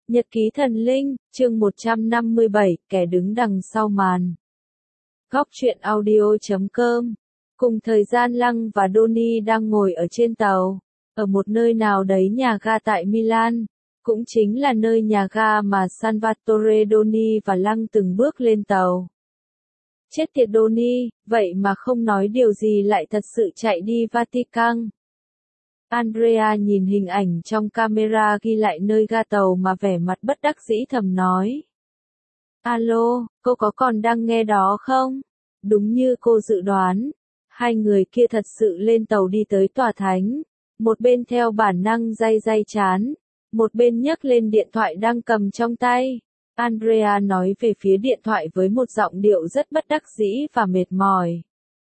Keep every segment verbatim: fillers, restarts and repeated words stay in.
Nhật ký thần linh, chương một trăm năm mươi bảy, kẻ đứng đằng sau màn. Góc truyện audio chấm com. Cùng thời gian Lăng và Donnie đang ngồi ở trên tàu, ở một nơi nào đấy nhà ga tại Milan, cũng chính là nơi nhà ga mà Salvatore Donnie và Lăng từng bước lên tàu. Chết tiệt Donnie, vậy mà không nói điều gì lại thật sự chạy đi Vatican. Andrea nhìn hình ảnh trong camera ghi lại nơi ga tàu mà vẻ mặt bất đắc dĩ thầm nói. Alo, cô có còn đang nghe đó không? Đúng như cô dự đoán, hai người kia thật sự lên tàu đi tới tòa thánh, một bên theo bản năng day day chán, một bên nhấc lên điện thoại đang cầm trong tay. Andrea nói về phía điện thoại với một giọng điệu rất bất đắc dĩ và mệt mỏi.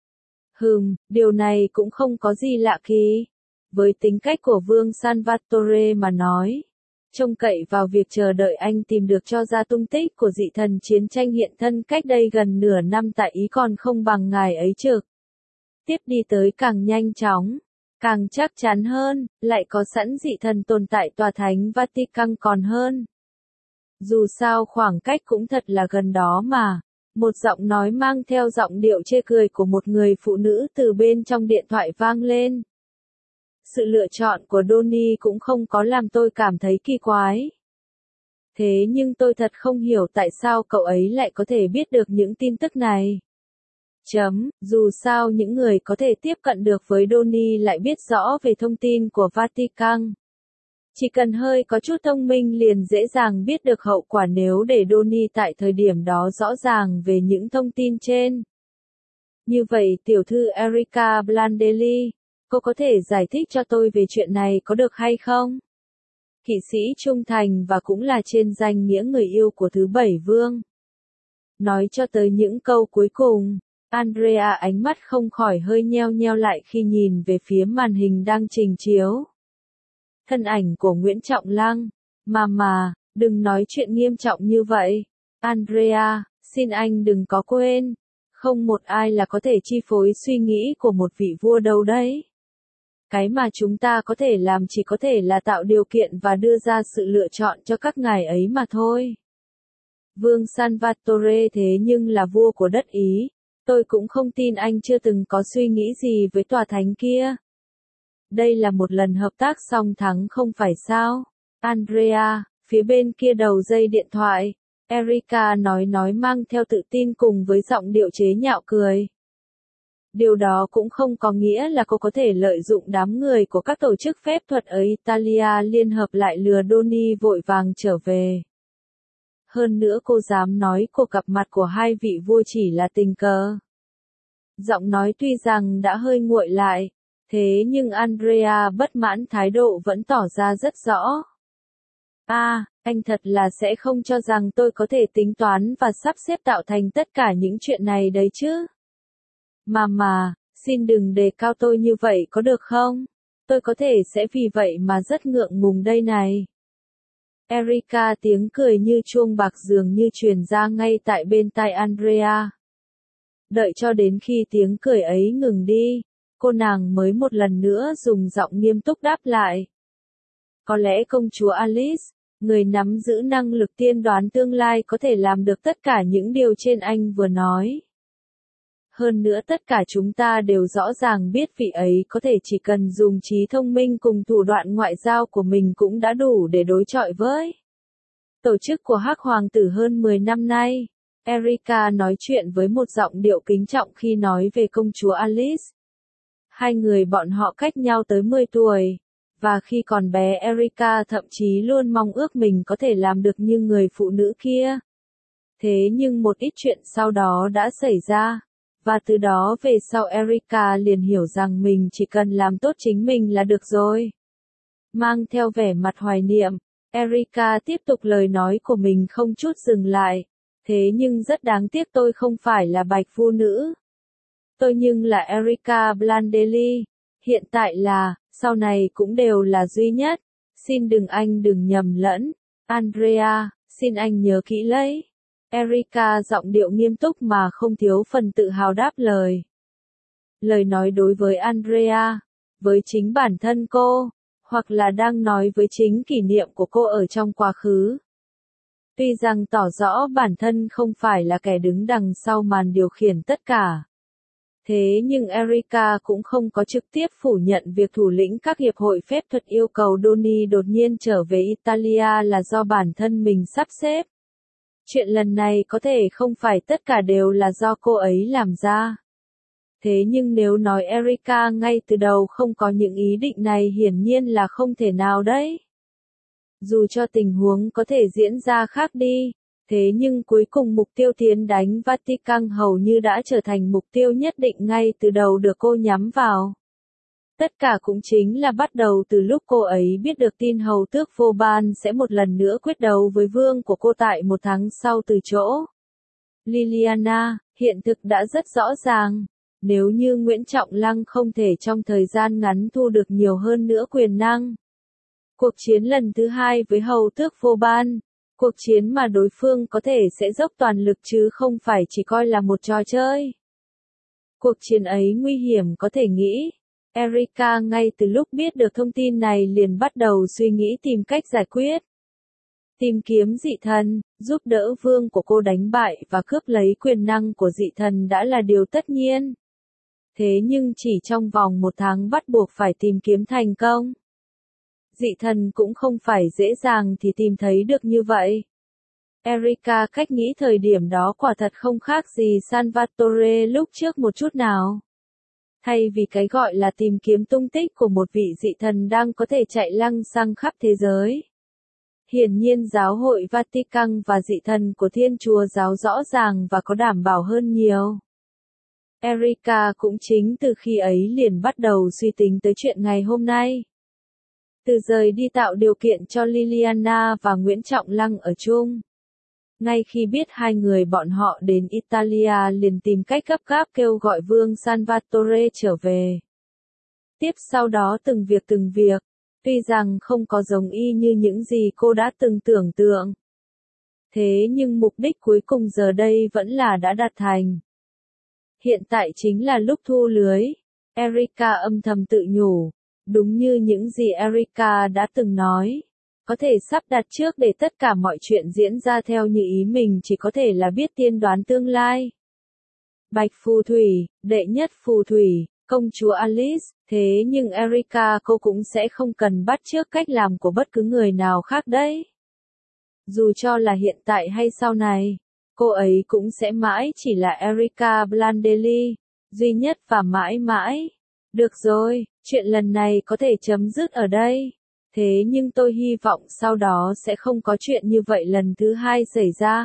Hừm, điều này cũng không có gì lạ kỳ. Với tính cách của Vương Salvatore mà nói, trông cậy vào việc chờ đợi anh tìm được cho ra tung tích của dị thần chiến tranh hiện thân cách đây gần nửa năm tại Ý còn không bằng ngài ấy trực. Tiếp đi tới càng nhanh chóng, càng chắc chắn hơn, lại có sẵn dị thần tồn tại tòa thánh Vatican còn hơn. Dù sao khoảng cách cũng thật là gần đó mà. Một giọng nói mang theo giọng điệu chê cười của một người phụ nữ từ bên trong điện thoại vang lên. Sự lựa chọn của Donnie cũng không có làm tôi cảm thấy kỳ quái. Thế nhưng tôi thật không hiểu tại sao cậu ấy lại có thể biết được những tin tức này. Chấm, dù sao những người có thể tiếp cận được với Donnie lại biết rõ về thông tin của Vatican. Chỉ cần hơi có chút thông minh liền dễ dàng biết được hậu quả nếu để Donnie tại thời điểm đó rõ ràng về những thông tin trên. Như vậy tiểu thư Erika Blandelli, cô có thể giải thích cho tôi về chuyện này có được hay không? Kỵ sĩ trung thành và cũng là trên danh nghĩa người yêu của thứ bảy vương. Nói cho tới những câu cuối cùng, Andrea ánh mắt không khỏi hơi nheo nheo lại khi nhìn về phía màn hình đang trình chiếu. Thân ảnh của Nguyễn Trọng Lăng, mà mà, đừng nói chuyện nghiêm trọng như vậy. Andrea, xin anh đừng có quên, không một ai là có thể chi phối suy nghĩ của một vị vua đâu đấy. Cái mà chúng ta có thể làm chỉ có thể là tạo điều kiện và đưa ra sự lựa chọn cho các ngài ấy mà thôi. Vương Salvatore thế nhưng là vua của đất Ý, tôi cũng không tin anh chưa từng có suy nghĩ gì với tòa thánh kia. Đây là một lần hợp tác song thắng không phải sao? Andrea, phía bên kia đầu dây điện thoại, Erika nói nói mang theo tự tin cùng với giọng điệu chế nhạo cười. Điều đó cũng không có nghĩa là cô có thể lợi dụng đám người của các tổ chức phép thuật ở Italia liên hợp lại lừa Donnie vội vàng trở về. Hơn nữa cô dám nói cuộc gặp mặt của hai vị vua chỉ là tình cờ. Giọng nói tuy rằng đã hơi nguội lại, thế nhưng Andrea bất mãn thái độ vẫn tỏ ra rất rõ. À, anh thật là sẽ không cho rằng tôi có thể tính toán và sắp xếp tạo thành tất cả những chuyện này đấy chứ. Mà mà, xin đừng đề cao tôi như vậy có được không? Tôi có thể sẽ vì vậy mà rất ngượng ngùng đây này. Erika tiếng cười như chuông bạc dường như truyền ra ngay tại bên tai Andrea. Đợi cho đến khi tiếng cười ấy ngừng đi, cô nàng mới một lần nữa dùng giọng nghiêm túc đáp lại. Có lẽ công chúa Alice, người nắm giữ năng lực tiên đoán tương lai có thể làm được tất cả những điều trên anh vừa nói. Hơn nữa tất cả chúng ta đều rõ ràng biết vị ấy có thể chỉ cần dùng trí thông minh cùng thủ đoạn ngoại giao của mình cũng đã đủ để đối chọi với tổ chức của Hắc Hoàng tử hơn mười năm nay. Erika nói chuyện với một giọng điệu kính trọng khi nói về công chúa Alice. Hai người bọn họ cách nhau tới mười tuổi, và khi còn bé Erika thậm chí luôn mong ước mình có thể làm được như người phụ nữ kia. Thế nhưng một ít chuyện sau đó đã xảy ra. Và từ đó về sau Erika liền hiểu rằng mình chỉ cần làm tốt chính mình là được rồi. Mang theo vẻ mặt hoài niệm, Erika tiếp tục lời nói của mình không chút dừng lại. Thế nhưng rất đáng tiếc tôi không phải là bạch phu nữ. Tôi nhưng là Erika Blandelli. Hiện tại là, sau này cũng đều là duy nhất. Xin đừng anh đừng nhầm lẫn. Andrea, xin anh nhớ kỹ lấy. Erika giọng điệu nghiêm túc mà không thiếu phần tự hào đáp lời. Lời nói đối với Andrea, với chính bản thân cô, hoặc là đang nói với chính kỷ niệm của cô ở trong quá khứ, Tuy rằng tỏ rõ bản thân không phải là kẻ đứng đằng sau màn điều khiển tất cả. Thế nhưng Erika cũng không có trực tiếp phủ nhận việc thủ lĩnh các hiệp hội phép thuật yêu cầu Donnie đột nhiên trở về Italia là do bản thân mình sắp xếp. Chuyện lần này có thể không phải tất cả đều là do cô ấy làm ra. Thế nhưng nếu nói Erika ngay từ đầu không có những ý định này hiển nhiên là không thể nào đấy. Dù cho tình huống có thể diễn ra khác đi, thế nhưng cuối cùng mục tiêu tiến đánh Vatican hầu như đã trở thành mục tiêu nhất định ngay từ đầu được cô nhắm vào. Tất cả cũng chính là bắt đầu từ lúc cô ấy biết được tin hầu tước Vauban sẽ một lần nữa quyết đấu với vương của cô tại một tháng sau từ chỗ Liliana. Hiện thực đã rất rõ ràng. Nếu như Nguyễn Trọng Lăng không thể trong thời gian ngắn thu được nhiều hơn nữa quyền năng. Cuộc chiến lần thứ hai với hầu tước Vauban, cuộc chiến mà đối phương có thể sẽ dốc toàn lực chứ không phải chỉ coi là một trò chơi. Cuộc chiến ấy nguy hiểm có thể nghĩ. Erika ngay từ lúc biết được thông tin này liền bắt đầu suy nghĩ tìm cách giải quyết. Tìm kiếm dị thần, giúp đỡ vương của cô đánh bại và cướp lấy quyền năng của dị thần đã là điều tất nhiên. Thế nhưng chỉ trong vòng một tháng bắt buộc phải tìm kiếm thành công. Dị thần cũng không phải dễ dàng thì tìm thấy được như vậy. Erika cách nghĩ thời điểm đó quả thật không khác gì Salvatore lúc trước một chút nào. Thay vì cái gọi là tìm kiếm tung tích của một vị dị thần đang có thể chạy lăng xăng khắp thế giới. Hiển nhiên giáo hội Vatican và dị thần của Thiên Chúa giáo rõ ràng và có đảm bảo hơn nhiều. Erika cũng chính từ khi ấy liền bắt đầu suy tính tới chuyện ngày hôm nay. Từ rời đi tạo điều kiện cho Liliana và Nguyễn Trọng Lăng ở chung. Ngay khi biết hai người bọn họ đến Italia liền tìm cách gấp gáp kêu gọi vương Salvatore trở về. Tiếp sau đó từng việc từng việc, tuy rằng không có giống y như những gì cô đã từng tưởng tượng. Thế nhưng mục đích cuối cùng giờ đây vẫn là đã đạt thành. Hiện tại chính là lúc thu lưới. Erika âm thầm tự nhủ. Đúng như những gì Erika đã từng nói. Có thể sắp đặt trước để tất cả mọi chuyện diễn ra theo như ý mình chỉ có thể là biết tiên đoán tương lai. Bạch phù thủy, đệ nhất phù thủy, công chúa Alice, thế nhưng Erika cô cũng sẽ không cần bắt chước cách làm của bất cứ người nào khác đấy. Dù cho là hiện tại hay sau này, cô ấy cũng sẽ mãi chỉ là Erika Blandelli, duy nhất và mãi mãi. Được rồi, chuyện lần này có thể chấm dứt ở đây. Thế nhưng tôi hy vọng sau đó sẽ không có chuyện như vậy lần thứ hai xảy ra.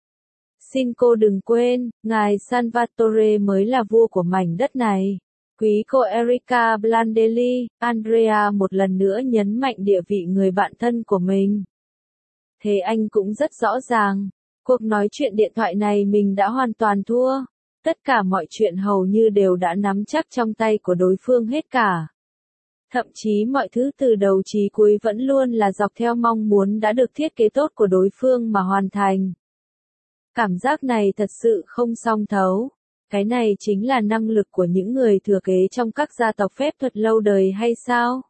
Xin cô đừng quên, ngài Salvatore mới là vua của mảnh đất này. Quý cô Erika Blandelli, Andrea một lần nữa nhấn mạnh địa vị người bạn thân của mình. Thế anh cũng rất rõ ràng, cuộc nói chuyện điện thoại này mình đã hoàn toàn thua. Tất cả mọi chuyện hầu như đều đã nắm chắc trong tay của đối phương hết cả. Thậm chí mọi thứ từ đầu chí cuối vẫn luôn là dọc theo mong muốn đã được thiết kế tốt của đối phương mà hoàn thành. Cảm giác này thật sự không song thấu. Cái này chính là năng lực của những người thừa kế trong các gia tộc phép thuật lâu đời hay sao?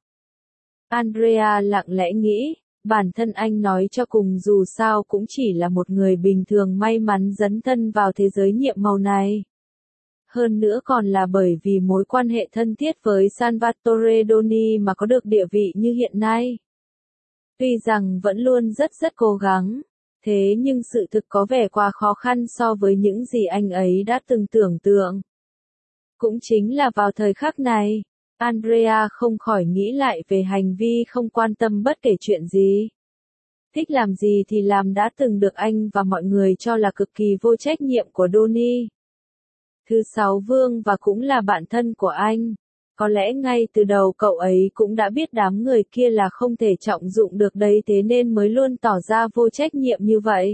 Andrea lặng lẽ nghĩ, bản thân anh nói cho cùng dù sao cũng chỉ là một người bình thường may mắn dấn thân vào thế giới nhiệm màu này. Hơn nữa còn là bởi vì mối quan hệ thân thiết với Salvatore Doni mà có được địa vị như hiện nay. Tuy rằng vẫn luôn rất rất cố gắng, thế nhưng sự thực có vẻ quá khó khăn so với những gì anh ấy đã từng tưởng tượng. Cũng chính là vào thời khắc này, Andrea không khỏi nghĩ lại về hành vi không quan tâm bất kể chuyện gì. Thích làm gì thì làm đã từng được anh và mọi người cho là cực kỳ vô trách nhiệm của Doni. Thứ sáu vương và cũng là bạn thân của anh. Có lẽ ngay từ đầu cậu ấy cũng đã biết đám người kia là không thể trọng dụng được đấy thế nên mới luôn tỏ ra vô trách nhiệm như vậy.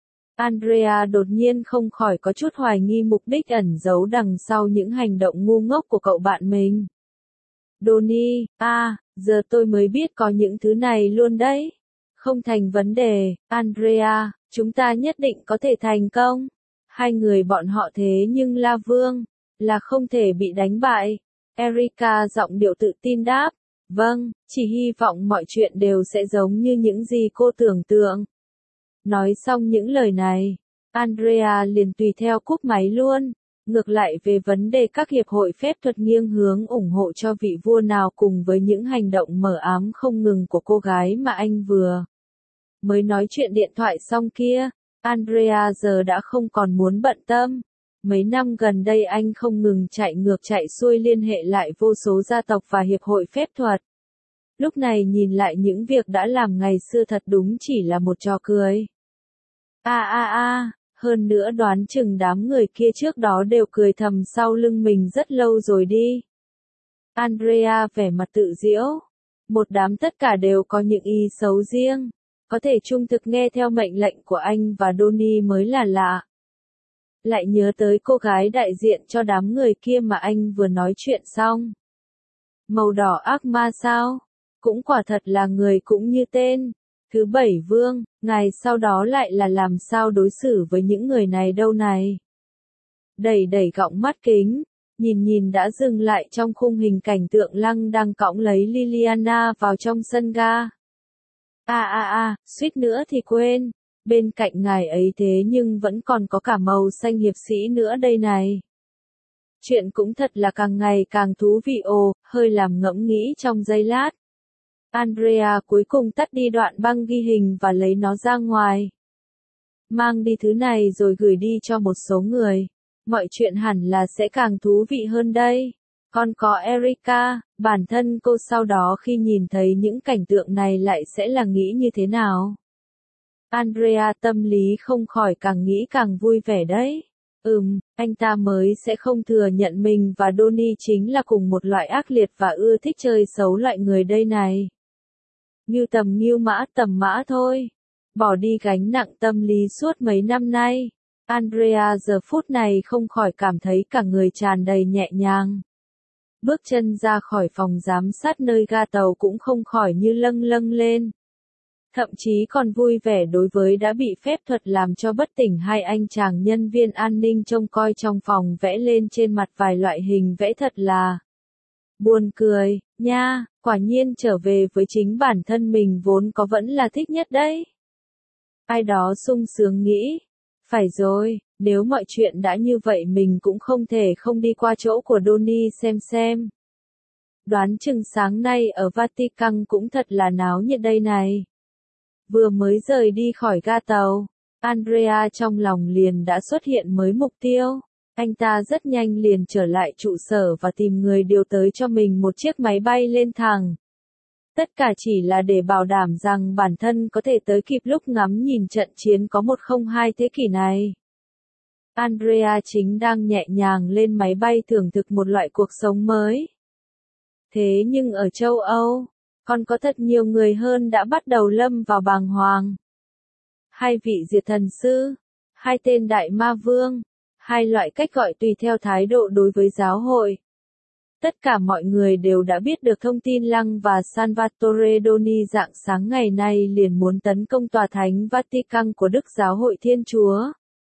Andrea đột nhiên không khỏi có chút hoài nghi mục đích ẩn giấu đằng sau những hành động ngu ngốc của cậu bạn mình. Doni, à, giờ tôi mới biết có những thứ này luôn đấy. Không thành vấn đề, Andrea, chúng ta nhất định có thể thành công. Hai người bọn họ thế nhưng La Vương, là không thể bị đánh bại. Erika giọng điệu tự tin đáp, vâng, chỉ hy vọng mọi chuyện đều sẽ giống như những gì cô tưởng tượng. Nói xong những lời này, Andrea liền tùy theo cúp máy luôn. Ngược lại về vấn đề các hiệp hội phép thuật nghiêng hướng ủng hộ cho vị vua nào cùng với những hành động mờ ám không ngừng của cô gái mà anh vừa mới nói chuyện điện thoại xong kia, Andrea giờ đã không còn muốn bận tâm. Mấy năm gần đây anh không ngừng chạy ngược chạy xuôi liên hệ lại vô số gia tộc và hiệp hội phép thuật. Lúc này nhìn lại những việc đã làm ngày xưa thật đúng chỉ là một trò cười. A a a, hơn nữa đoán chừng đám người kia trước đó đều cười thầm sau lưng mình rất lâu rồi đi. Andrea vẻ mặt tự giễu. Một đám tất cả đều có những ý xấu riêng. Có thể trung thực nghe theo mệnh lệnh của anh và Donnie mới là lạ. Lại nhớ tới cô gái đại diện cho đám người kia mà anh vừa nói chuyện xong. Màu đỏ ác ma sao? Cũng quả thật là người cũng như tên. Thứ bảy vương, ngài sau đó lại là làm sao đối xử với những người này đâu này? Đẩy đẩy gọng mắt kính, nhìn nhìn đã dừng lại trong khung hình cảnh tượng Lăng đang cõng lấy Liliana vào trong sân ga. À à à, suýt nữa thì quên, bên cạnh ngài ấy thế nhưng vẫn còn có cả màu xanh hiệp sĩ nữa đây này. Chuyện cũng thật là càng ngày càng thú vị ồ, hơi làm ngẫm nghĩ trong giây lát. Andrea cuối cùng tắt đi đoạn băng ghi hình và lấy nó ra ngoài. Mang đi thứ này rồi gửi đi cho một số người. Mọi chuyện hẳn là sẽ càng thú vị hơn đây. Còn có Erica, bản thân cô sau đó khi nhìn thấy những cảnh tượng này lại sẽ là nghĩ như thế nào? Andrea tâm lý không khỏi càng nghĩ càng vui vẻ đấy. Ừm, anh ta mới sẽ không thừa nhận mình và Donnie chính là cùng một loại ác liệt và ưa thích chơi xấu loại người đây này. Như tầm nghiêu mã tầm mã thôi. Bỏ đi gánh nặng tâm lý suốt mấy năm nay. Andrea giờ phút này không khỏi cảm thấy cả người tràn đầy nhẹ nhàng. Bước chân ra khỏi phòng giám sát nơi ga tàu cũng không khỏi như lâng lâng lên. Thậm chí còn vui vẻ đối với đã bị phép thuật làm cho bất tỉnh hai anh chàng nhân viên an ninh trông coi trong phòng vẽ lên trên mặt vài loại hình vẽ thật là buồn cười, nha, quả nhiên trở về với chính bản thân mình vốn có vẫn là thích nhất đấy. Ai đó sung sướng nghĩ, phải rồi, nếu mọi chuyện đã như vậy mình cũng không thể không đi qua chỗ của Donnie xem xem. Đoán chừng sáng nay ở Vatican cũng thật là náo nhiệt đây này. Vừa mới rời đi khỏi ga tàu, Andrea trong lòng liền đã xuất hiện mới mục tiêu. Anh ta rất nhanh liền trở lại trụ sở và tìm người điều tới cho mình một chiếc máy bay lên thẳng. Tất cả chỉ là để bảo đảm rằng bản thân có thể tới kịp lúc ngắm nhìn trận chiến có một không hai thế kỷ này. Andrea chính đang nhẹ nhàng lên máy bay thưởng thức một loại cuộc sống mới. Thế nhưng ở châu Âu, còn có thật nhiều người hơn đã bắt đầu lâm vào bàng hoàng. Hai vị diệt thần sư, hai tên đại ma vương, hai loại cách gọi tùy theo thái độ đối với giáo hội. Tất cả mọi người đều đã biết được thông tin Lăng và Salvatore Donnie rạng sáng ngày nay liền muốn tấn công tòa thánh Vatican của Đức Giáo hội Thiên Chúa.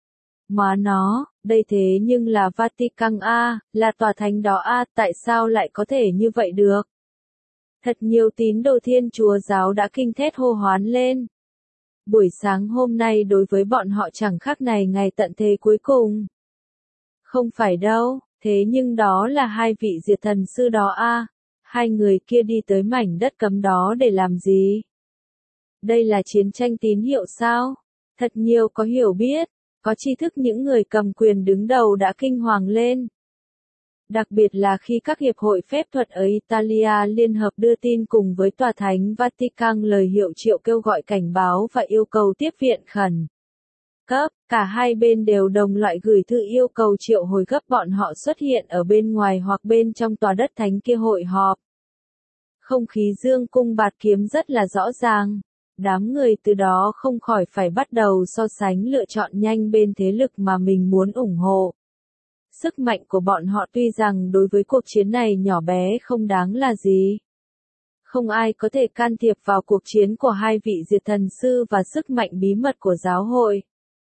Mà nó, đây thế nhưng là Vatican A, là tòa thánh đó A, tại sao lại có thể như vậy được? Thật nhiều tín đồ Thiên Chúa giáo đã kinh thét hô hoán lên. Buổi sáng hôm nay đối với bọn họ chẳng khác này ngày tận thế cuối cùng. Không phải đâu, thế nhưng đó là hai vị diệt thần sư đó a, hai người kia đi tới mảnh đất cấm đó để làm gì? Đây là chiến tranh tín hiệu sao? Thật nhiều có hiểu biết, có tri thức những người cầm quyền đứng đầu đã kinh hoàng lên. Đặc biệt là khi các hiệp hội phép thuật ở Italia liên hợp đưa tin cùng với tòa thánh Vatican lời hiệu triệu kêu gọi cảnh báo và yêu cầu tiếp viện khẩn cấp, cả hai bên đều đồng loại gửi thư yêu cầu triệu hồi gấp bọn họ xuất hiện ở bên ngoài hoặc bên trong tòa đất thánh kia hội họp. Không khí dương cung bạt kiếm rất là rõ ràng. Đám người từ đó không khỏi phải bắt đầu so sánh lựa chọn nhanh bên thế lực mà mình muốn ủng hộ. Sức mạnh của bọn họ tuy rằng đối với cuộc chiến này nhỏ bé không đáng là gì. Không ai có thể can thiệp vào cuộc chiến của hai vị diệt thần sư và sức mạnh bí mật của giáo hội.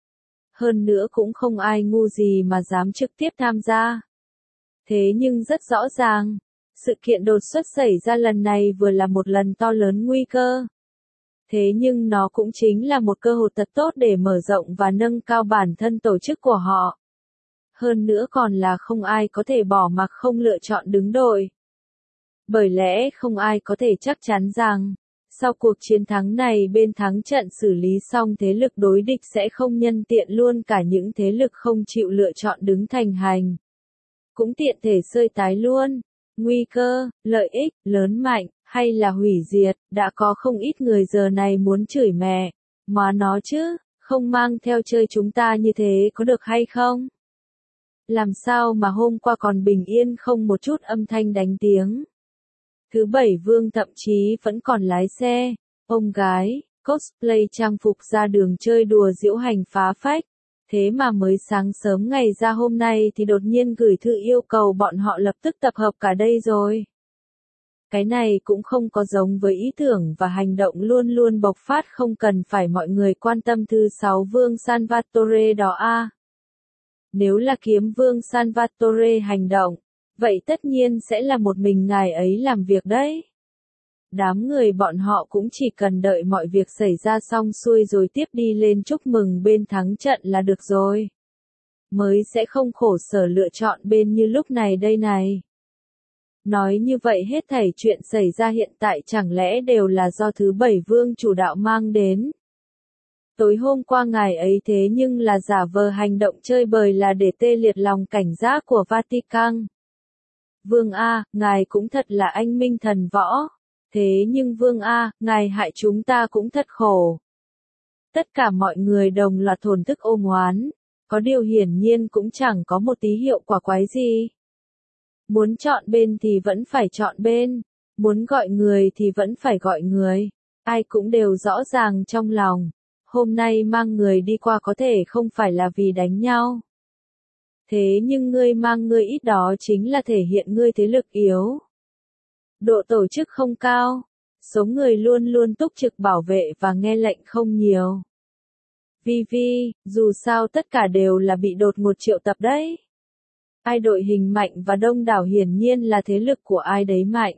Hơn nữa cũng không ai ngu gì mà dám trực tiếp tham gia. Thế nhưng rất rõ ràng, sự kiện đột xuất xảy ra lần này vừa là một lần to lớn nguy cơ. Thế nhưng nó cũng chính là một cơ hội thật tốt để mở rộng và nâng cao bản thân tổ chức của họ. Hơn nữa còn là không ai có thể bỏ mặc không lựa chọn đứng đội. Bởi lẽ không ai có thể chắc chắn rằng, sau cuộc chiến thắng này bên thắng trận xử lý xong thế lực đối địch sẽ không nhân tiện luôn cả những thế lực không chịu lựa chọn đứng thành hành. Cũng tiện thể sơi tái luôn. Nguy cơ, lợi ích, lớn mạnh, hay là hủy diệt, đã có không ít người giờ này muốn chửi mẹ. Mà nó chứ, không mang theo chơi chúng ta như thế có được hay không? Làm sao mà hôm qua còn bình yên không một chút âm thanh đánh tiếng. Thứ bảy Vương thậm chí vẫn còn lái xe, ông gái, cosplay trang phục ra đường chơi đùa diễu hành phá phách. Thế mà mới sáng sớm ngày ra hôm nay thì đột nhiên gửi thư yêu cầu bọn họ lập tức tập hợp cả đây rồi. Cái này cũng không có giống với ý tưởng và hành động luôn luôn bộc phát không cần phải mọi người quan tâm thứ sáu Vương Salvatore đó a. Nếu là kiếm Vương Salvatore hành động, vậy tất nhiên sẽ là một mình ngài ấy làm việc đấy. Đám người bọn họ cũng chỉ cần đợi mọi việc xảy ra xong xuôi rồi tiếp đi lên chúc mừng bên thắng trận là được rồi. Mới sẽ không khổ sở lựa chọn bên như lúc này đây này. Nói như vậy hết thảy chuyện xảy ra hiện tại chẳng lẽ đều là do thứ bảy Vương chủ đạo mang đến. Tối hôm qua ngài ấy thế nhưng là giả vờ hành động chơi bời là để tê liệt lòng cảnh giác của Vatican. Vương A, ngài cũng thật là anh minh thần võ. Thế nhưng Vương A, ngài hại chúng ta cũng thật khổ. Tất cả mọi người đồng loạt thổn thức ôm oán. Có điều hiển nhiên cũng chẳng có một tí hiệu quả quái gì. Muốn chọn bên thì vẫn phải chọn bên. Muốn gọi người thì vẫn phải gọi người. Ai cũng đều rõ ràng trong lòng. Hôm nay mang người đi qua có thể không phải là vì đánh nhau. Thế nhưng ngươi mang ngươi ít đó chính là thể hiện ngươi thế lực yếu. Độ tổ chức không cao. Số người luôn luôn túc trực bảo vệ và nghe lệnh không nhiều. Vi Vi, dù sao tất cả đều là bị đột ngột triệu tập đấy. Ai đội hình mạnh và đông đảo hiển nhiên là thế lực của ai đấy mạnh.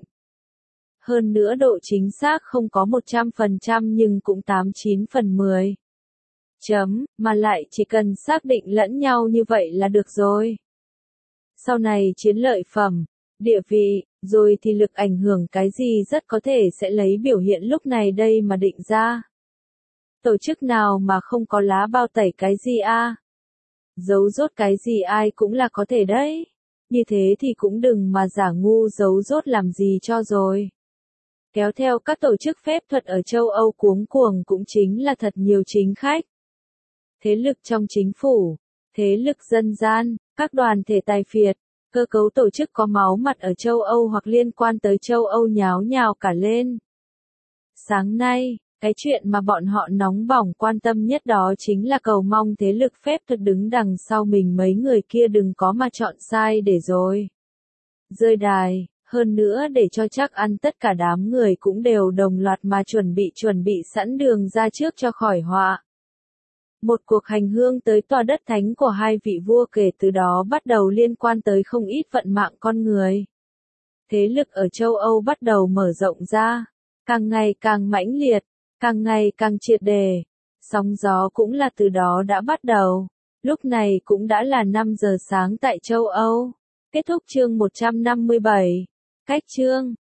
Hơn nữa độ chính xác không có một trăm phần trăm nhưng cũng tám mươi chín phần mười. Chấm, mà lại chỉ cần xác định lẫn nhau như vậy là được rồi. Sau này chiến lợi phẩm, địa vị, rồi thì lực ảnh hưởng cái gì rất có thể sẽ lấy biểu hiện lúc này đây mà định ra. Tổ chức nào mà không có lá bao tẩy cái gì a? À? Giấu rốt cái gì ai cũng là có thể đấy. Như thế thì cũng đừng mà giả ngu giấu rốt làm gì cho rồi. Kéo theo các tổ chức phép thuật ở châu Âu cuống cuồng cũng chính là thật nhiều chính khách. Thế lực trong chính phủ, thế lực dân gian, các đoàn thể tài phiệt, cơ cấu tổ chức có máu mặt ở châu Âu hoặc liên quan tới châu Âu nháo nhào cả lên. Sáng nay, cái chuyện mà bọn họ nóng bỏng quan tâm nhất đó chính là cầu mong thế lực phép thuật đứng đằng sau mình mấy người kia đừng có mà chọn sai để rồi rơi đài. Hơn nữa để cho chắc ăn tất cả đám người cũng đều đồng loạt mà chuẩn bị chuẩn bị sẵn đường ra trước cho khỏi họa. Một cuộc hành hương tới tòa đất thánh của hai vị vua kể từ đó bắt đầu liên quan tới không ít vận mạng con người. Thế lực ở châu Âu bắt đầu mở rộng ra, càng ngày càng mãnh liệt, càng ngày càng triệt đề. Sóng gió cũng là từ đó đã bắt đầu. Lúc này cũng đã là năm giờ sáng tại châu Âu. Kết thúc chương một trăm năm mươi bảy. Cách chương